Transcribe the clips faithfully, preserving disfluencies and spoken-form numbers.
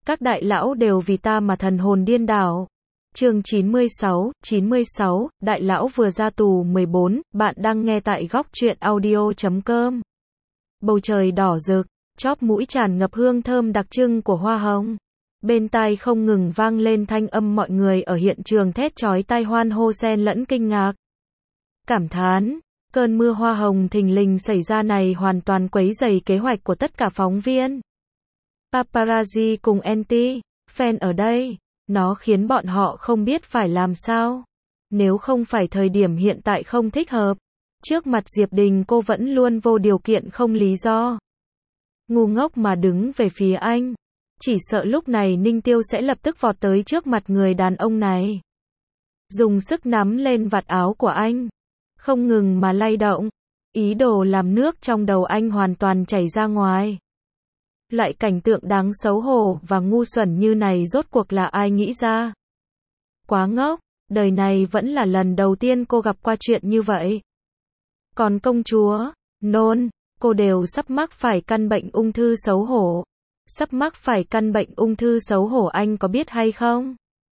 Các đại lão đều vì ta mà thần hồn điên đảo. Chương chín mươi sáu, chín mươi sáu, đại lão vừa ra tù mười bốn, bạn đang nghe tại góc truyện audio chấm com. Bầu trời đỏ rực, chóp mũi tràn ngập hương thơm đặc trưng của hoa hồng. Bên tai không ngừng vang lên thanh âm mọi người ở hiện trường thét chói tai hoan hô xen lẫn kinh ngạc. Cảm thán, cơn mưa hoa hồng thình lình xảy ra này hoàn toàn quấy rầy kế hoạch của tất cả phóng viên. Paparazzi cùng anti-fan ở đây, nó khiến bọn họ không biết phải làm sao. Nếu không phải thời điểm hiện tại không thích hợp, trước mặt Diệp Đình cô vẫn luôn vô điều kiện không lý do. Ngu ngốc mà đứng về phía anh. Chỉ sợ lúc này Ninh Tiêu sẽ lập tức vọt tới trước mặt người đàn ông này. Dùng sức nắm lên vạt áo của anh. Không ngừng mà lay động. Ý đồ làm nước trong đầu anh hoàn toàn chảy ra ngoài. Loại cảnh tượng đáng xấu hổ và ngu xuẩn như này rốt cuộc là ai nghĩ ra? Quá ngốc, đời này vẫn là lần đầu tiên cô gặp qua chuyện như vậy. Còn công chúa, nôn, cô đều sắp mắc phải căn bệnh ung thư xấu hổ. Sắp mắc phải căn bệnh ung thư xấu hổ anh có biết hay không?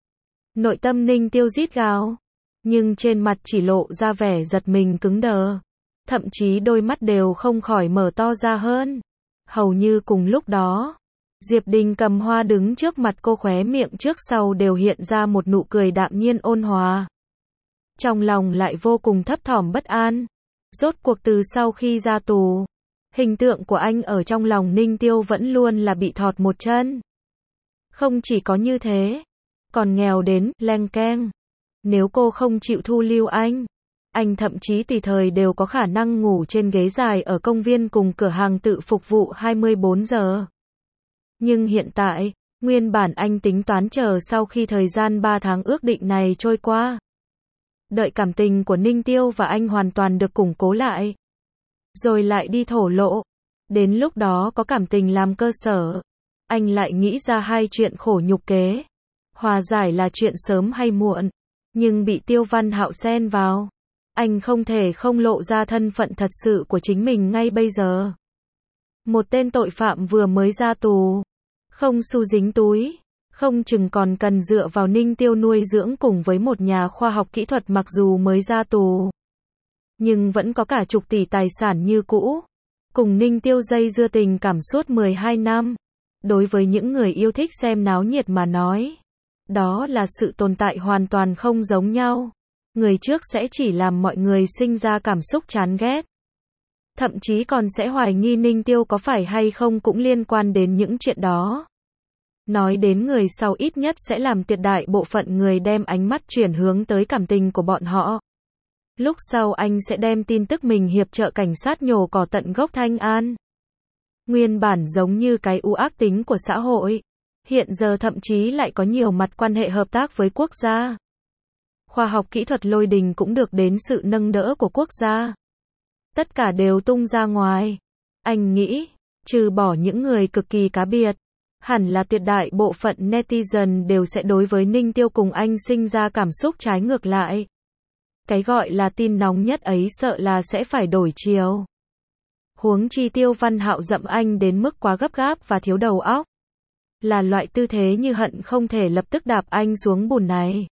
Nội tâm Ninh Tiêu rít gào. Nhưng trên mặt chỉ lộ ra vẻ giật mình cứng đờ. Thậm chí đôi mắt đều không khỏi mở to ra hơn. Hầu như cùng lúc đó, Diệp Đình cầm hoa đứng trước mặt cô, khóe miệng trước sau đều hiện ra một nụ cười đạm nhiên ôn hòa. Trong lòng lại vô cùng thấp thỏm bất an. Rốt cuộc từ sau khi ra tù, hình tượng của anh ở trong lòng Ninh Tiêu vẫn luôn là bị thọt một chân. Không chỉ có như thế, còn nghèo đến leng keng. Nếu cô không chịu thu lưu anh, anh thậm chí tùy thời đều có khả năng ngủ trên ghế dài ở công viên cùng cửa hàng tự phục vụ hai mươi bốn giờ. Nhưng hiện tại, nguyên bản anh tính toán chờ sau khi thời gian ba tháng ước định này trôi qua. Đợi cảm tình của Ninh Tiêu và anh hoàn toàn được củng cố lại. Rồi lại đi thổ lộ. Đến lúc đó có cảm tình làm cơ sở. Anh lại nghĩ ra hai chuyện khổ nhục kế. Hòa giải là chuyện sớm hay muộn. Nhưng bị Tiêu Văn Hạo xen vào. Anh không thể không lộ ra thân phận thật sự của chính mình ngay bây giờ. Một tên tội phạm vừa mới ra tù. Không xu dính túi. Không chừng còn cần dựa vào Ninh Tiêu nuôi dưỡng cùng với một nhà khoa học kỹ thuật mặc dù mới ra tù. Nhưng vẫn có cả chục tỷ tài sản như cũ. Cùng Ninh Tiêu dây dưa tình cảm suốt mười hai năm. Đối với những người yêu thích xem náo nhiệt mà nói. Đó là sự tồn tại hoàn toàn không giống nhau. Người trước sẽ chỉ làm mọi người sinh ra cảm xúc chán ghét. Thậm chí còn sẽ hoài nghi Ninh Tiêu có phải hay không cũng liên quan đến những chuyện đó. Nói đến người sau ít nhất sẽ làm tuyệt đại bộ phận người đem ánh mắt chuyển hướng tới cảm tình của bọn họ. Lúc sau anh sẽ đem tin tức mình hiệp trợ cảnh sát nhổ cỏ tận gốc Thanh An. Nguyên bản giống như cái u ác tính của xã hội. Hiện giờ thậm chí lại có nhiều mặt quan hệ hợp tác với quốc gia. Khoa học kỹ thuật lôi đình cũng được đến sự nâng đỡ của quốc gia. Tất cả đều tung ra ngoài. Anh nghĩ, trừ bỏ những người cực kỳ cá biệt, hẳn là tuyệt đại bộ phận netizen đều sẽ đối với Ninh Tiêu cùng anh sinh ra cảm xúc trái ngược lại. Cái gọi là tin nóng nhất ấy sợ là sẽ phải đổi chiều. Huống chi Tiêu Văn Hạo dậm anh đến mức quá gấp gáp và thiếu đầu óc. Là loại tư thế như hận không thể lập tức đạp anh xuống bùn này.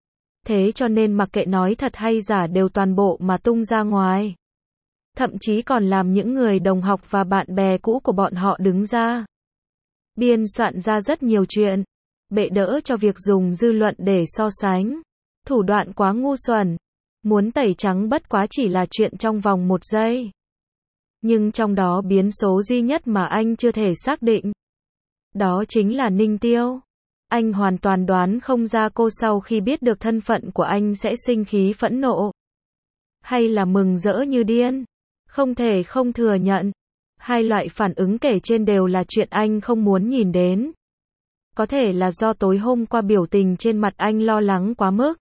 Thế cho nên mặc kệ nói thật hay giả đều toàn bộ mà tung ra ngoài. Thậm chí còn làm những người đồng học và bạn bè cũ của bọn họ đứng ra. Biên soạn ra rất nhiều chuyện. Bệ đỡ cho việc dùng dư luận để so sánh. Thủ đoạn quá ngu xuẩn. Muốn tẩy trắng bất quá chỉ là chuyện trong vòng một giây. Nhưng trong đó biến số duy nhất mà anh chưa thể xác định. Đó chính là Ninh Tiêu. Anh hoàn toàn đoán không ra cô sau khi biết được thân phận của anh sẽ sinh khí phẫn nộ. Hay là mừng rỡ như điên. Không thể không thừa nhận. Hai loại phản ứng kể trên đều là chuyện anh không muốn nhìn đến. Có thể là do tối hôm qua biểu tình trên mặt anh lo lắng quá mức.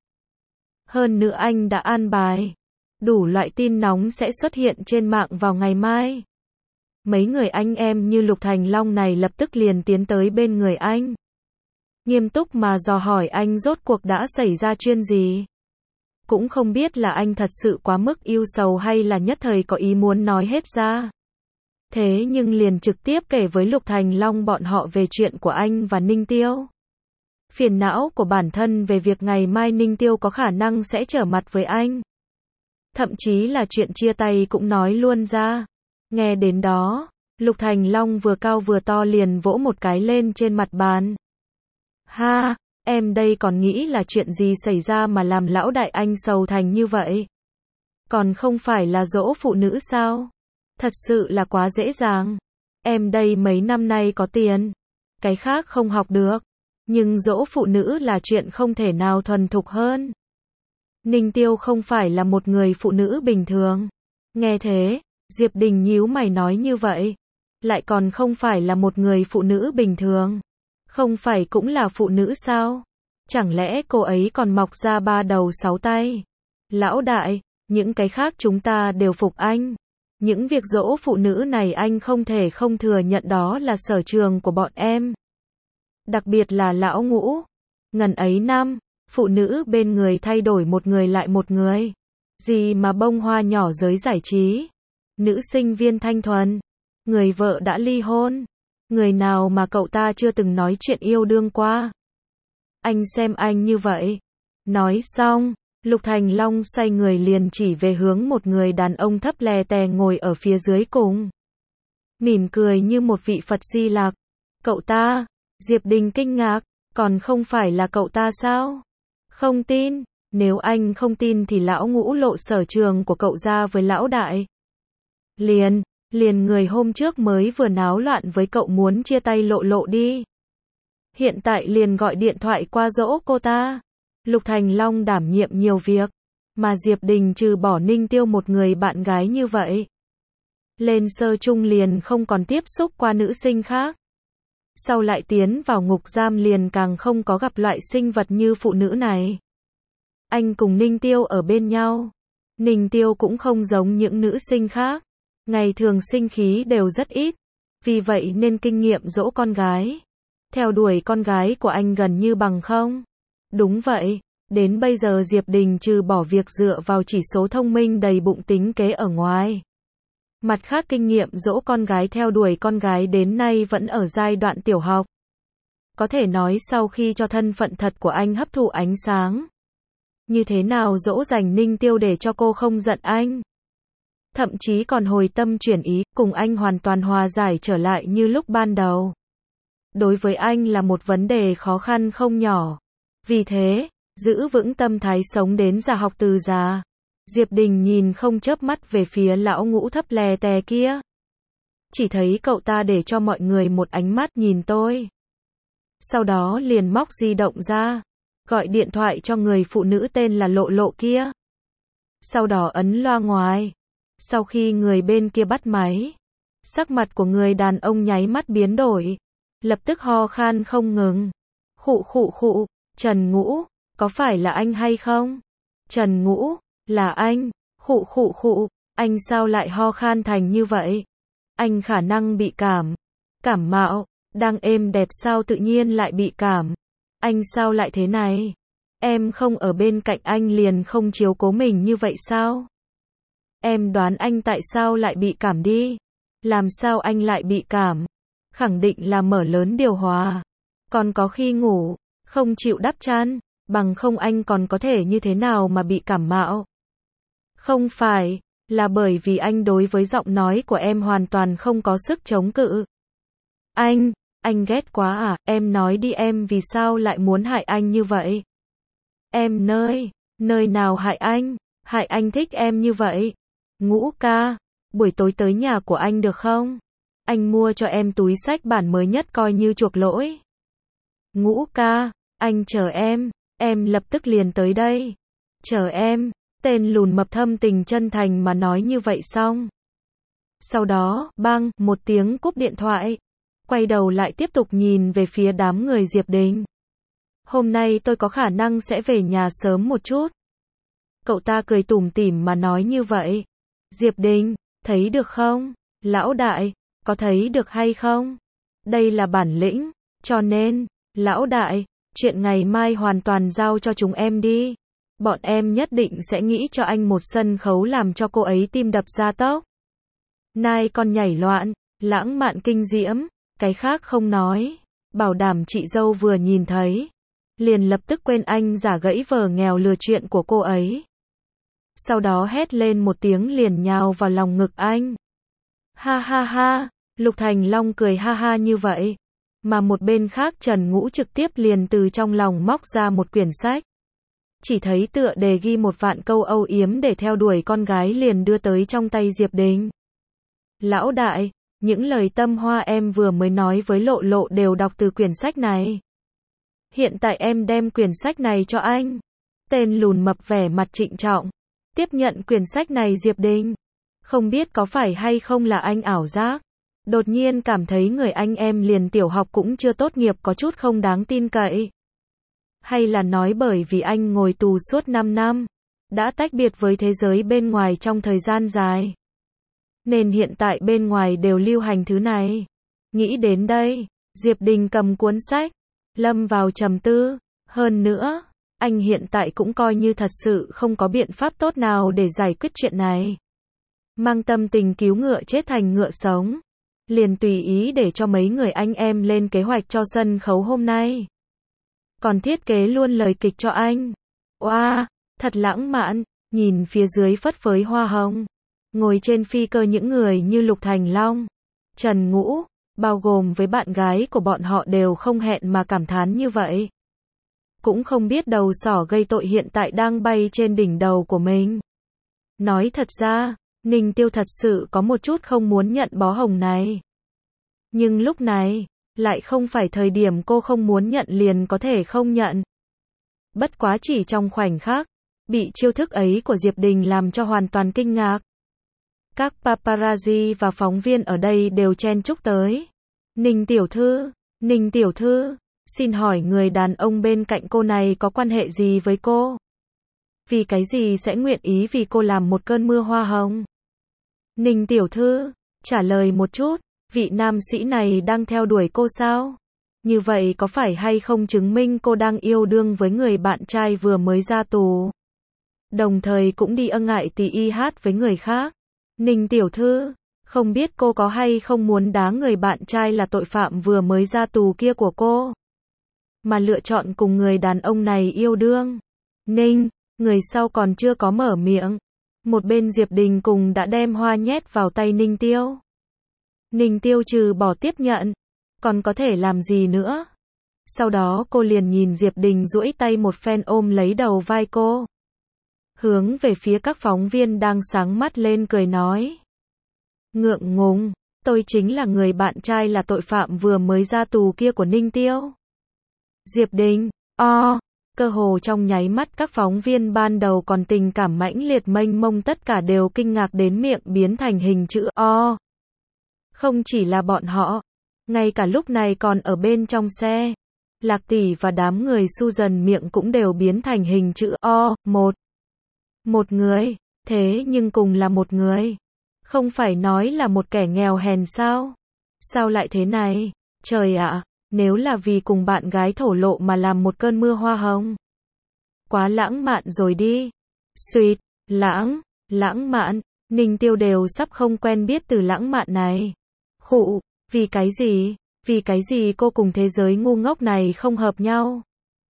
Hơn nữa anh đã an bài. Đủ loại tin nóng sẽ xuất hiện trên mạng vào ngày mai. Mấy người anh em như Lục Thành Long này lập tức liền tiến tới bên người anh. Nghiêm túc mà dò hỏi anh rốt cuộc đã xảy ra chuyện gì. Cũng không biết là anh thật sự quá mức yêu sầu hay là nhất thời có ý muốn nói hết ra. Thế nhưng liền trực tiếp kể với Lục Thành Long bọn họ về chuyện của anh và Ninh Tiêu. Phiền não của bản thân về việc ngày mai Ninh Tiêu có khả năng sẽ trở mặt với anh. Thậm chí là chuyện chia tay cũng nói luôn ra. Nghe đến đó, Lục Thành Long vừa cao vừa to liền vỗ một cái lên trên mặt bàn. Ha, em đây còn nghĩ là chuyện gì xảy ra mà làm lão đại anh sầu thành như vậy. Còn không phải là dỗ phụ nữ sao? Thật sự là quá dễ dàng. Em đây mấy năm nay có tiền. Cái khác không học được. Nhưng dỗ phụ nữ là chuyện không thể nào thuần thục hơn. Ninh Tiêu không phải là một người phụ nữ bình thường. Nghe thế, Diệp Đình nhíu mày nói như vậy. Lại còn không phải là một người phụ nữ bình thường. Không phải cũng là phụ nữ sao? Chẳng lẽ cô ấy còn mọc ra ba đầu sáu tay? Lão đại, những cái khác chúng ta đều phục anh. Những việc dỗ phụ nữ này anh không thể không thừa nhận đó là sở trường của bọn em. Đặc biệt là lão Ngũ. Ngần ấy năm, phụ nữ bên người thay đổi một người lại một người. Gì mà bông hoa nhỏ giới giải trí. Nữ sinh viên thanh thuần. Người vợ đã ly hôn. Người nào mà cậu ta chưa từng nói chuyện yêu đương qua. Anh xem anh như vậy. Nói xong, Lục Thành Long xoay người liền chỉ về hướng một người đàn ông thấp lè tè ngồi ở phía dưới cùng. Mỉm cười như một vị Phật Di Lặc. Cậu ta, Diệp Đình kinh ngạc, còn không phải là cậu ta sao? Không tin, nếu anh không tin thì lão Ngũ lộ sở trường của cậu ra với lão đại. Liền, liền người hôm trước mới vừa náo loạn với cậu muốn chia tay lộ lộ đi. Hiện tại liền gọi điện thoại qua dỗ cô ta. Lục Thành Long đảm nhiệm nhiều việc, mà Diệp Đình trừ bỏ Ninh Tiêu một người bạn gái như vậy. Lên sơ chung liền không còn tiếp xúc qua nữ sinh khác. Sau lại tiến vào ngục giam liền càng không có gặp loại sinh vật như phụ nữ này. Anh cùng Ninh Tiêu ở bên nhau. Ninh Tiêu cũng không giống những nữ sinh khác. Ngày thường sinh khí đều rất ít. Vì vậy nên kinh nghiệm dỗ con gái. Theo đuổi con gái của anh gần như bằng không. Đúng vậy, đến bây giờ Diệp Đình trừ bỏ việc dựa vào chỉ số thông minh đầy bụng tính kế ở ngoài. Mặt khác kinh nghiệm dỗ con gái theo đuổi con gái đến nay vẫn ở giai đoạn tiểu học. Có thể nói sau khi cho thân phận thật của anh hấp thụ ánh sáng. Như thế nào dỗ dành Ninh Tiêu để cho cô không giận anh. Thậm chí còn hồi tâm chuyển ý, cùng anh hoàn toàn hòa giải trở lại như lúc ban đầu. Đối với anh là một vấn đề khó khăn không nhỏ. Vì thế, giữ vững tâm thái sống đến già học từ già. Diệp Đình nhìn không chớp mắt về phía lão Ngũ thấp lè tè kia. Chỉ thấy cậu ta để cho mọi người một ánh mắt nhìn tôi. Sau đó liền móc di động ra, gọi điện thoại cho người phụ nữ tên là Lộ Lộ kia. Sau đó ấn loa ngoài. Sau khi người bên kia bắt máy, sắc mặt của người đàn ông nháy mắt biến đổi. Lập tức ho khan không ngừng. Khụ khụ khụ, Trần Ngũ, có phải là anh hay không? Trần Ngũ, là anh. Khụ khụ khụ, anh sao lại ho khan thành như vậy? Anh khả năng bị cảm. Cảm mạo, đang êm đẹp sao tự nhiên lại bị cảm? Anh sao lại thế này? Em không ở bên cạnh anh liền không chiếu cố mình như vậy sao? Em đoán anh tại sao lại bị cảm đi. Làm sao anh lại bị cảm? Khẳng định là mở lớn điều hòa. Còn có khi ngủ, không chịu đắp chăn, bằng không anh còn có thể như thế nào mà bị cảm mạo. Không phải, là bởi vì anh đối với giọng nói của em hoàn toàn không có sức chống cự. Anh, anh ghét quá à, em nói đi em vì sao lại muốn hại anh như vậy? Em nơi, nơi nào hại anh, hại anh thích em như vậy? Ngũ ca, buổi tối tới nhà của anh được không? Anh mua cho em túi xách bản mới nhất coi như chuộc lỗi. Ngũ ca, anh chờ em, em lập tức liền tới đây. Chờ em, tên lùn mập thâm tình chân thành mà nói như vậy xong. Sau đó, bang, một tiếng cúp điện thoại. Quay đầu lại tiếp tục nhìn về phía đám người Diệp Đình. Hôm nay tôi có khả năng sẽ về nhà sớm một chút. Cậu ta cười tủm tỉm mà nói như vậy. Diệp Đình, thấy được không? Lão đại, có thấy được hay không? Đây là bản lĩnh, cho nên, lão đại, chuyện ngày mai hoàn toàn giao cho chúng em đi. Bọn em nhất định sẽ nghĩ cho anh một sân khấu làm cho cô ấy tim đập ra tốc. Nai con nhảy loạn, lãng mạn kinh diễm, cái khác không nói. Bảo đảm chị dâu vừa nhìn thấy, liền lập tức quên anh giả gãy vờ nghèo lừa chuyện của cô ấy. Sau đó hét lên một tiếng liền nhào vào lòng ngực anh. Ha ha ha, Lục Thành Long cười ha ha như vậy. Mà một bên khác Trần Ngũ trực tiếp liền từ trong lòng móc ra một quyển sách. Chỉ thấy tựa đề ghi một vạn câu âu yếm để theo đuổi con gái liền đưa tới trong tay Diệp Đình. Lão đại, những lời tâm hoa em vừa mới nói với Lộ Lộ đều đọc từ quyển sách này. Hiện tại em đem quyển sách này cho anh. Tên lùn mập vẻ mặt trịnh trọng. Tiếp nhận quyển sách này Diệp Đình. Không biết có phải hay không là anh ảo giác. Đột nhiên cảm thấy người anh em liền tiểu học cũng chưa tốt nghiệp có chút không đáng tin cậy. Hay là nói bởi vì anh ngồi tù suốt năm năm. Đã tách biệt với thế giới bên ngoài trong thời gian dài. Nên hiện tại bên ngoài đều lưu hành thứ này. Nghĩ đến đây, Diệp Đình cầm cuốn sách, lâm vào trầm tư. Hơn nữa, anh hiện tại cũng coi như thật sự không có biện pháp tốt nào để giải quyết chuyện này. Mang tâm tình cứu ngựa chết thành ngựa sống. Liền tùy ý để cho mấy người anh em lên kế hoạch cho sân khấu hôm nay. Còn thiết kế luôn lời kịch cho anh. Oa, wow, thật lãng mạn, nhìn phía dưới phất phới hoa hồng. Ngồi trên phi cơ những người như Lục Thành Long, Trần Ngũ, bao gồm với bạn gái của bọn họ đều không hẹn mà cảm thán như vậy. Cũng không biết đầu sỏ gây tội hiện tại đang bay trên đỉnh đầu của mình. Nói thật ra, Ninh Tiêu thật sự có một chút không muốn nhận bó hồng này. Nhưng lúc này, lại không phải thời điểm cô không muốn nhận liền có thể không nhận. Bất quá chỉ trong khoảnh khắc, bị chiêu thức ấy của Diệp Đình làm cho hoàn toàn kinh ngạc. Các paparazzi và phóng viên ở đây đều chen chúc tới. Ninh tiểu thư, Ninh tiểu thư, xin hỏi người đàn ông bên cạnh cô này có quan hệ gì với cô? Vì cái gì sẽ nguyện ý vì cô làm một cơn mưa hoa hồng? Ninh tiểu thư, trả lời một chút, vị nam sĩ này đang theo đuổi cô sao? Như vậy có phải hay không chứng minh cô đang yêu đương với người bạn trai vừa mới ra tù? Đồng thời cũng đi ân ngại tì y hát với người khác. Ninh tiểu thư, không biết cô có hay không muốn đá người bạn trai là tội phạm vừa mới ra tù kia của cô, mà lựa chọn cùng người đàn ông này yêu đương. Ninh, người sau còn chưa có mở miệng. Một bên Diệp Đình cùng đã đem hoa nhét vào tay Ninh Tiêu. Ninh Tiêu trừ bỏ tiếp nhận, còn có thể làm gì nữa? Sau đó cô liền nhìn Diệp Đình duỗi tay một phen ôm lấy đầu vai cô. Hướng về phía các phóng viên đang sáng mắt lên cười nói. Ngượng ngùng, tôi chính là người bạn trai là tội phạm vừa mới ra tù kia của Ninh Tiêu. Diệp Đình, o, cơ hồ trong nháy mắt các phóng viên ban đầu còn tình cảm mãnh liệt mênh mông tất cả đều kinh ngạc đến miệng biến thành hình chữ O. Không chỉ là bọn họ, ngay cả lúc này còn ở bên trong xe, Lạc Tỷ và đám người Susan miệng cũng đều biến thành hình chữ O, một. Một người, thế nhưng cùng là một người. Không phải nói là một kẻ nghèo hèn sao? Sao lại thế này? Trời ạ, nếu là vì cùng bạn gái thổ lộ mà làm một cơn mưa hoa hồng. Quá lãng mạn rồi đi. Sweet, lãng, lãng mạn, Ninh Tiêu đều sắp không quen biết từ lãng mạn này. Khụ, vì cái gì? Vì cái gì cô cùng thế giới ngu ngốc này không hợp nhau?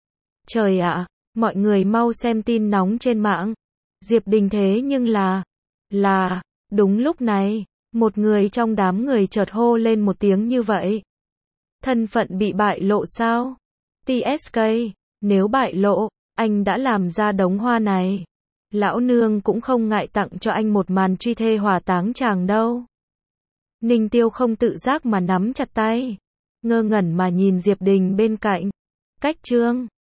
Trời ạ, mọi người mau xem tin nóng trên mạng. Diệp Đình thế nhưng là, là, đúng lúc này, một người trong đám người chợt hô lên một tiếng như vậy. Thân phận bị bại lộ sao? tê ét ca, nếu bại lộ, anh đã làm ra đống hoa này. Lão nương cũng không ngại tặng cho anh một màn truy thê hỏa táng chàng đâu. Ninh Tiêu không tự giác mà nắm chặt tay. Ngơ ngẩn mà nhìn Diệp Đình bên cạnh. Cách chương